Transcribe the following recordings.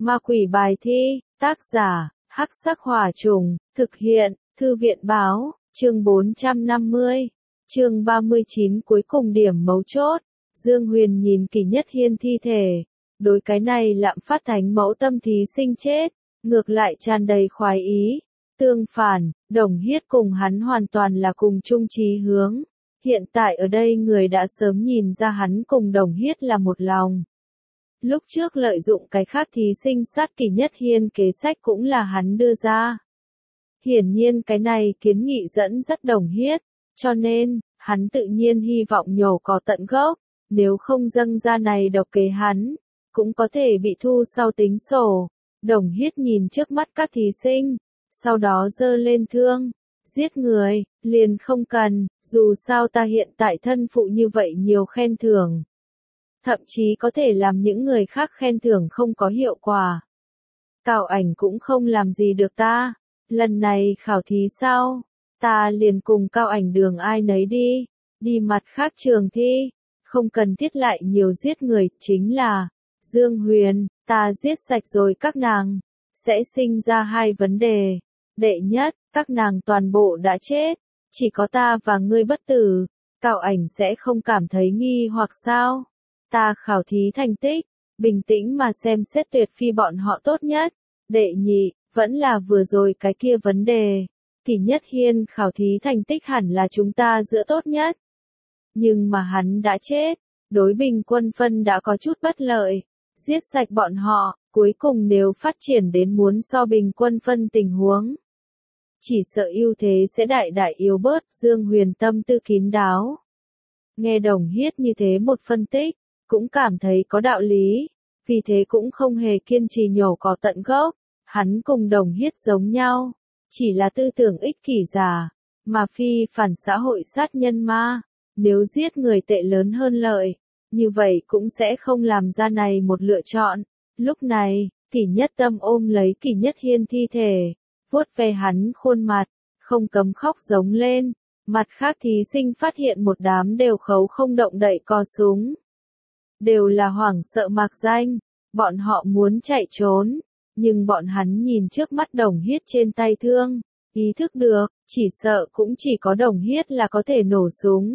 Ma quỷ bài thi, tác giả, Hắc Sắc Hỏa Trùng, thực hiện, Thư viện báo, chương 450, chương 39 cuối cùng điểm mấu chốt. Dương Huyền nhìn Kỷ Nhất Hiên thi thể, đối cái này Lạm Phát Thánh mẫu tâm thí sinh chết, ngược lại tràn đầy khoái ý. Tương phản, Đồng Hiết cùng hắn hoàn toàn là cùng chung chí hướng. Hiện tại ở đây người đã sớm nhìn ra hắn cùng Đồng Hiết là một lòng. Lúc trước lợi dụng cái khác thí sinh sát Kỷ Nhất Hiên kế sách cũng là hắn đưa ra. Hiển nhiên cái này kiến nghị dẫn dắt Đồng Hiết, cho nên, hắn tự nhiên hy vọng nhổ cỏ tận gốc, nếu không dâng ra này độc kế hắn, cũng có thể bị thu sau tính sổ. Đồng Hiết nhìn trước mắt các thí sinh, sau đó giơ lên thương, giết người, liền không cần, dù sao ta hiện tại thân phụ như vậy nhiều khen thưởng. Thậm chí có thể làm những người khác khen thưởng không có hiệu quả. Cao Ảnh cũng không làm gì được ta, lần này khảo thí sau, ta liền cùng Cao Ảnh đường ai nấy đi mặt khác trường thi, không cần thiết lại nhiều giết người, chính là, Dương Huyền, ta giết sạch rồi các nàng, sẽ sinh ra hai vấn đề. Đệ nhất, các nàng toàn bộ đã chết, chỉ có ta và ngươi bất tử, Cao Ảnh sẽ không cảm thấy nghi hoặc sao? Ta khảo thí thành tích, bình tĩnh mà xem xét tuyệt phi bọn họ tốt nhất. Đệ nhị, vẫn là vừa rồi cái kia vấn đề. Kỷ Nhất Hiên khảo thí thành tích hẳn là chúng ta giữa tốt nhất. Nhưng mà hắn đã chết, đối bình quân phân đã có chút bất lợi. Giết sạch bọn họ, cuối cùng nếu phát triển đến muốn so bình quân phân tình huống, chỉ sợ ưu thế sẽ đại đại yếu bớt. Dương Huyền tâm tư kín đáo. Nghe Đồng Hiết như thế một phân tích, cũng cảm thấy có đạo lý, vì thế cũng không hề kiên trì nhổ cỏ tận gốc. Hắn cùng Đồng Hiết giống nhau, chỉ là tư tưởng ích kỷ giả, mà phi phản xã hội sát nhân ma. Nếu giết người tệ lớn hơn lợi, như vậy cũng sẽ không làm ra này một lựa chọn. Lúc này, Kỷ Nhất Tâm ôm lấy Kỷ Nhất Hiên thi thể, vuốt ve hắn khuôn mặt, không cấm khóc giống lên. Mặt khác thí sinh phát hiện một đám đều khấu không động đậy co súng. Đều là hoảng sợ mạc danh, bọn họ muốn chạy trốn, nhưng bọn hắn nhìn trước mắt Đồng Hiết trên tay thương, ý thức được, chỉ sợ cũng chỉ có Đồng Hiết là có thể nổ súng.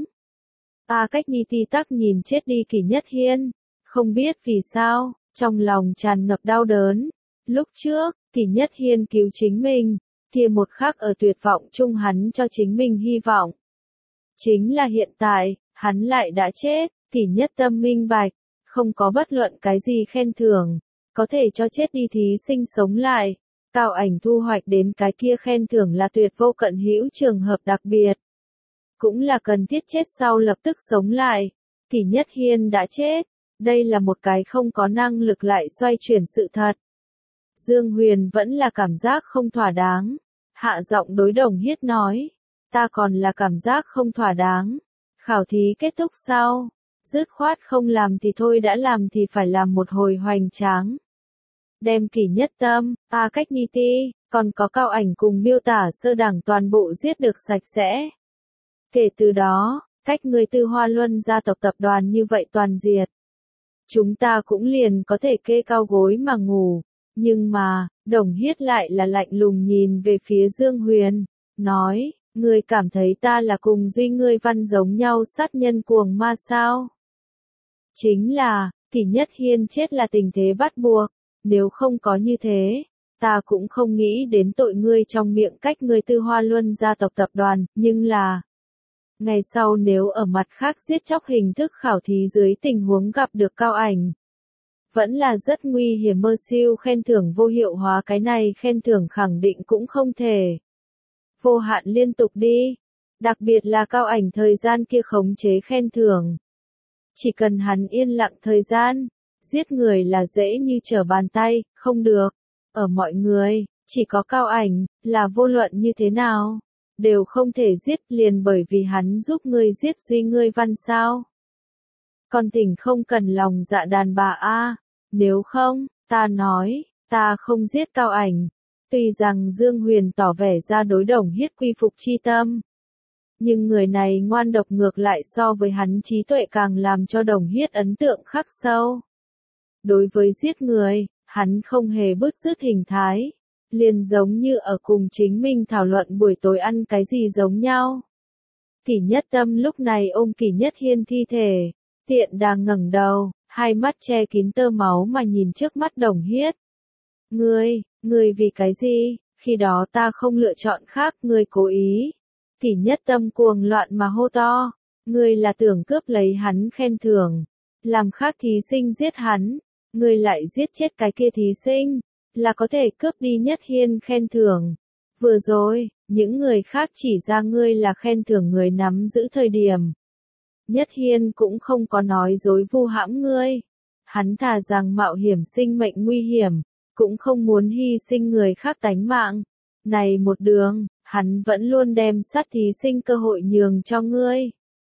A Cách Nhi ti tắc nhìn chết đi Kỷ Nhất Hiên, không biết vì sao, trong lòng tràn ngập đau đớn. Lúc trước, Kỷ Nhất Hiên cứu chính mình, kia một khắc ở tuyệt vọng chung hắn cho chính mình hy vọng. Chính là hiện tại, hắn lại đã chết. Kỷ Nhất Tâm minh bạch, không có bất luận cái gì khen thưởng, có thể cho chết đi thí sinh sống lại. Cao Ảnh thu hoạch đến cái kia khen thưởng là tuyệt vô cận hữu trường hợp đặc biệt. Cũng là cần thiết chết sau lập tức sống lại. Kỷ Nhất Hiên đã chết, đây là một cái không có năng lực lại xoay chuyển sự thật. Dương Huyền vẫn là cảm giác không thỏa đáng. Hạ giọng đối Đồng Hiết nói, ta còn là cảm giác không thỏa đáng. Khảo thí kết thúc sau, dứt khoát không làm thì thôi, đã làm thì phải làm một hồi hoành tráng. Đem Kỷ Nhất Tâm, A Cách Nhi ti, còn có Cao Ảnh cùng miêu tả sơ đẳng toàn bộ giết được sạch sẽ. Kể từ đó, cách người Tư Hoa Luân gia tộc tập đoàn như vậy toàn diệt. Chúng ta cũng liền có thể kê cao gối mà ngủ. Nhưng mà, Đồng Hiết lại là lạnh lùng nhìn về phía Dương Huyền, nói, ngươi cảm thấy ta là cùng Duy ngươi văn giống nhau sát nhân cuồng ma sao? Chính là, Kỷ Nhất Hiên chết là tình thế bắt buộc, nếu không có như thế, ta cũng không nghĩ đến tội ngươi trong miệng cách ngươi Tư Hoa Luân gia tộc tập đoàn, nhưng là, ngày sau nếu ở mặt khác giết chóc hình thức khảo thí dưới tình huống gặp được Cao Ảnh, vẫn là rất nguy hiểm. Mơ siêu khen thưởng vô hiệu hóa, cái này khen thưởng khẳng định cũng không thể vô hạn liên tục đi, đặc biệt là Cao Ảnh thời gian kia khống chế khen thưởng. Chỉ cần hắn yên lặng thời gian, giết người là dễ như trở bàn tay, không được. Ở mọi người, chỉ có Cao Ảnh, là vô luận như thế nào, đều không thể giết, liền bởi vì hắn giúp ngươi giết Duy ngươi văn sao. Con thỉnh không cần lòng dạ đàn bà a, nếu không, ta nói, ta không giết Cao Ảnh. Tuy rằng Dương Huyền tỏ vẻ ra đối Đồng Hiết quy phục chi tâm, nhưng người này ngoan độc ngược lại so với hắn trí tuệ càng làm cho Đồng Hiết ấn tượng khắc sâu. Đối với giết người, hắn không hề bứt rứt hình thái, liền giống như ở cùng chính mình thảo luận buổi tối ăn cái gì giống nhau. Kỷ Nhất Tâm lúc này ôm Kỷ Nhất Hiên thi thể, tiện đang ngẩng đầu, hai mắt che kín tơ máu mà nhìn trước mắt Đồng Hiết. Ngươi vì cái gì, khi đó ta không lựa chọn khác, ngươi cố ý. Kỷ Nhất Tâm cuồng loạn mà hô to, ngươi là tưởng cướp lấy hắn khen thưởng, làm khác thí sinh giết hắn, ngươi lại giết chết cái kia thí sinh, là có thể cướp đi Nhất Hiên khen thưởng. Vừa rồi, những người khác chỉ ra ngươi là khen thưởng người nắm giữ thời điểm. Nhất Hiên cũng không có nói dối vu hãm ngươi. Hắn thà rằng mạo hiểm sinh mệnh nguy hiểm, cũng không muốn hy sinh người khác tánh mạng. Này một đường, hắn vẫn luôn đem sát thí sinh cơ hội nhường cho ngươi.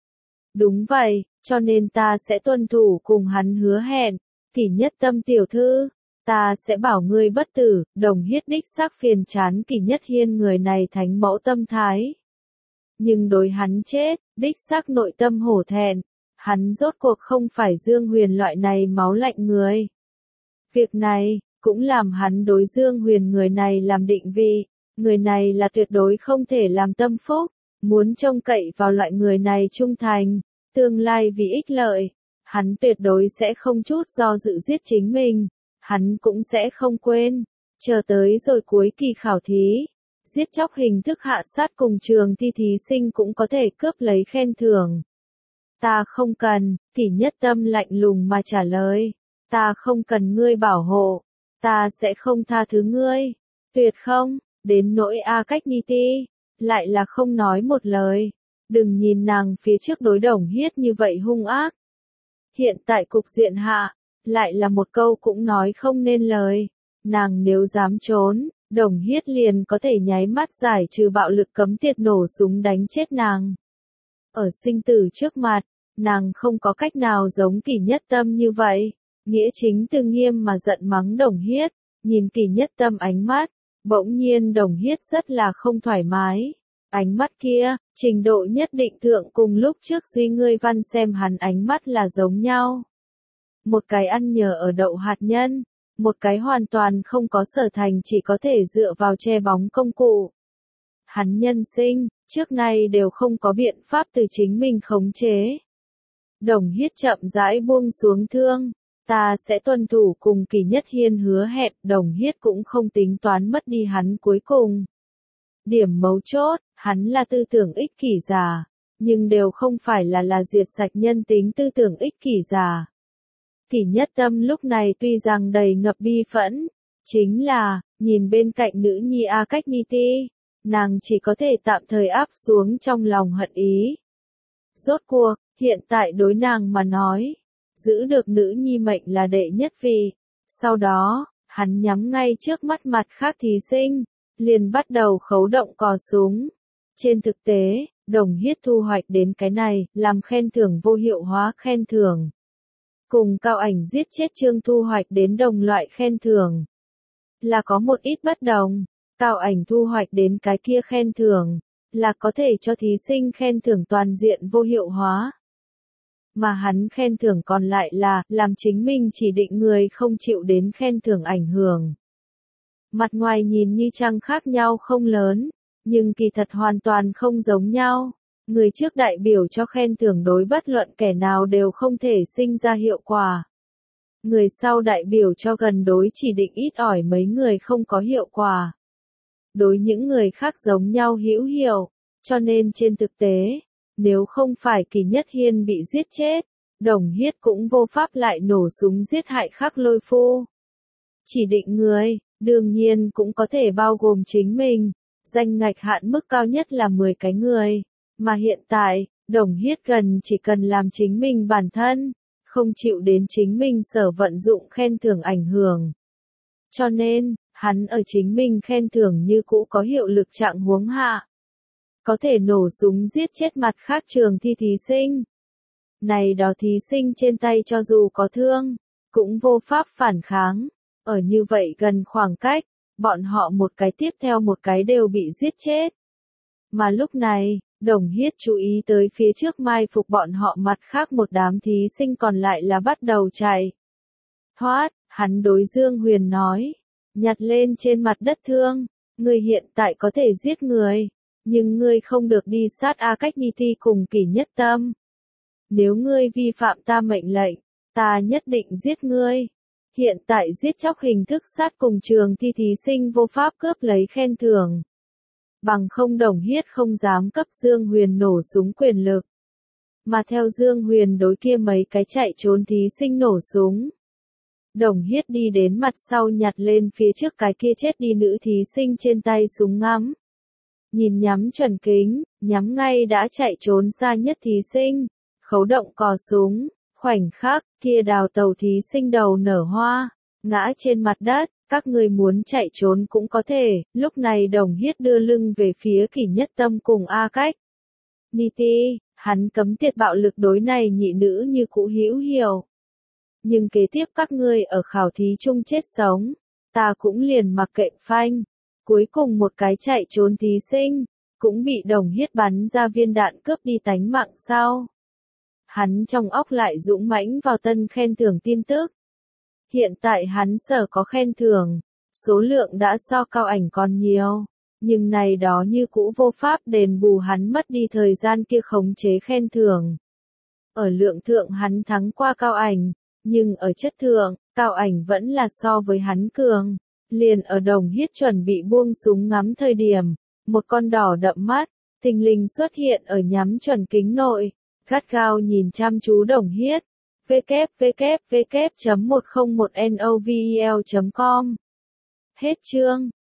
Đúng vậy, cho nên ta sẽ tuân thủ cùng hắn hứa hẹn. Kỷ Nhất Tâm tiểu thư, ta sẽ bảo ngươi bất tử. Đồng Hiết đích xác phiền chán Kỷ Nhất Hiên người này thánh mẫu tâm thái. Nhưng đối hắn chết, đích xác nội tâm hổ thẹn. Hắn rốt cuộc không phải Dương Huyền loại này máu lạnh người. Việc này, cũng làm hắn đối Dương Huyền người này làm định vị. Người này là tuyệt đối không thể làm tâm phúc. Muốn trông cậy vào loại người này trung thành, tương lai vì ích lợi. Hắn tuyệt đối sẽ không chút do dự giết chính mình. Hắn cũng sẽ không quên. Chờ tới rồi cuối kỳ khảo thí. Giết chóc hình thức hạ sát cùng trường thi thí sinh cũng có thể cướp lấy khen thưởng. Ta không cần, Kỷ Nhất Tâm lạnh lùng mà trả lời. Ta không cần ngươi bảo hộ. Ta sẽ không tha thứ ngươi. Tuyệt không, đến nỗi A Cách Nhi Ti. Lại là không nói một lời. Đừng nhìn nàng phía trước đối Đồng Hiết như vậy hung ác. Hiện tại cục diện hạ, lại là một câu cũng nói không nên lời. Nàng nếu dám trốn, Đồng Hiết liền có thể nháy mắt giải trừ bạo lực cấm tiệt nổ súng đánh chết nàng. Ở sinh tử trước mặt, nàng không có cách nào giống Kỷ Nhất Tâm như vậy. Nghĩa chính từ nghiêm mà giận mắng Đồng Hiết, nhìn Kỷ Nhất Tâm ánh mắt, bỗng nhiên Đồng Hiết rất là không thoải mái. Ánh mắt kia, trình độ nhất định thượng cùng lúc trước Duy Ngươi Văn xem hắn ánh mắt là giống nhau. Một cái ăn nhờ ở đậu hạt nhân, một cái hoàn toàn không có sở thành chỉ có thể dựa vào che bóng công cụ. Hắn nhân sinh, trước nay đều không có biện pháp từ chính mình khống chế. Đồng Hiết chậm rãi buông xuống thương, ta sẽ tuân thủ cùng Kỷ Nhất Hiên hứa hẹn. Đồng Hiết cũng không tính toán mất đi hắn cuối cùng. Điểm mấu chốt, hắn là tư tưởng ích kỷ giả, nhưng đều không phải là diệt sạch nhân tính tư tưởng ích kỷ giả. Kỷ Nhất Tâm lúc này tuy rằng đầy ngập bi phẫn, chính là, nhìn bên cạnh nữ nhi A Cách Nhi Ti, nàng chỉ có thể tạm thời áp xuống trong lòng hận ý. Rốt cuộc, hiện tại đối nàng mà nói, giữ được nữ nhi mệnh là đệ nhất vị. Sau đó, hắn nhắm ngay trước mắt mặt khác thí sinh, liền bắt đầu khấu động cò súng. Trên thực tế, Đồng Hiết thu hoạch đến cái này, làm khen thưởng vô hiệu hóa khen thưởng. Cùng Cao Ảnh giết chết Trương thu hoạch đến đồng loại khen thưởng. Là có một ít bất đồng. Cao Ảnh thu hoạch đến cái kia khen thưởng, là có thể cho thí sinh khen thưởng toàn diện vô hiệu hóa. Mà hắn khen thưởng còn lại là, làm chính mình chỉ định người không chịu đến khen thưởng ảnh hưởng. Mặt ngoài nhìn như chăng khác nhau không lớn, nhưng kỳ thật hoàn toàn không giống nhau. Người trước đại biểu cho khen thưởng đối bất luận kẻ nào đều không thể sinh ra hiệu quả. Người sau đại biểu cho gần đối chỉ định ít ỏi mấy người không có hiệu quả. Đối những người khác giống nhau hữu hiệu, cho nên trên thực tế, nếu không phải Kỷ Nhất Hiên bị giết chết, Đồng Hiết cũng vô pháp lại nổ súng giết hại Khắc Lôi Phu. Chỉ định người, đương nhiên cũng có thể bao gồm chính mình, danh ngạch hạn mức cao nhất là 10 cái người, mà hiện tại, Đồng Hiết gần chỉ cần làm chính mình bản thân, không chịu đến chính mình sở vận dụng khen thưởng ảnh hưởng. Cho nên, hắn ở chính mình khen thưởng như cũ có hiệu lực trạng huống hạ. Có thể nổ súng giết chết mặt khác trường thi thí sinh. Này đó thí sinh trên tay cho dù có thương, cũng vô pháp phản kháng. Ở như vậy gần khoảng cách, bọn họ một cái tiếp theo một cái đều bị giết chết. Mà lúc này, Đồng Hiết chú ý tới phía trước mai phục bọn họ mặt khác một đám thí sinh còn lại là bắt đầu chạy. Thoát, Hắn đối Dương Huyền nói, nhặt lên trên mặt đất thương, ngươi hiện tại có thể giết người, nhưng ngươi không được đi sát A Cách Ni Ti cùng Kỷ Nhất Tâm. Nếu ngươi vi phạm ta mệnh lệnh, ta nhất định giết ngươi. Hiện tại giết chóc hình thức sát cùng trường thi thí sinh vô pháp cướp lấy khen thưởng. Bằng không Đồng Hiết không dám cấp Dương Huyền nổ súng quyền lực. Mà theo Dương Huyền đối kia mấy cái chạy trốn thí sinh nổ súng. Đồng Hiết đi đến mặt sau nhặt lên phía trước cái kia chết đi nữ thí sinh trên tay súng ngắm. Nhìn nhắm chuẩn kính, nhắm ngay đã chạy trốn xa nhất thí sinh. Khấu động cò súng, khoảnh khắc, kia đào tàu thí sinh đầu nở hoa, ngã trên mặt đất, các người muốn chạy trốn cũng có thể, lúc này Đồng Hiết đưa lưng về phía Kỷ Nhất Tâm cùng A Cách Ni Ti, hắn cấm tiệt bạo lực đối này nhị nữ như cũ hữu hiểu. Nhưng kế tiếp các ngươi ở khảo thí chung chết sống, ta cũng liền mặc kệ phanh. Cuối cùng một cái chạy trốn thí sinh, cũng bị Đồng Hiết bắn ra viên đạn cướp đi tánh mạng sau. Hắn trong óc lại dũng mãnh vào tân khen thưởng tin tức. Hiện tại hắn sở có khen thưởng, số lượng đã so Cao Ảnh còn nhiều, nhưng này đó như cũ vô pháp đền bù hắn mất đi thời gian kia khống chế khen thưởng. Ở lượng thượng hắn thắng qua Cao Ảnh, nhưng ở chất thượng, Cao Ảnh vẫn là so với hắn cường. Liền ở Đồng Hiết chuẩn bị buông súng ngắm thời điểm, một con đỏ đậm mắt, thình lình xuất hiện ở nhắm chuẩn kính nội, gắt gao nhìn chăm chú Đồng Hiết. www.101novel.com. Hết chương.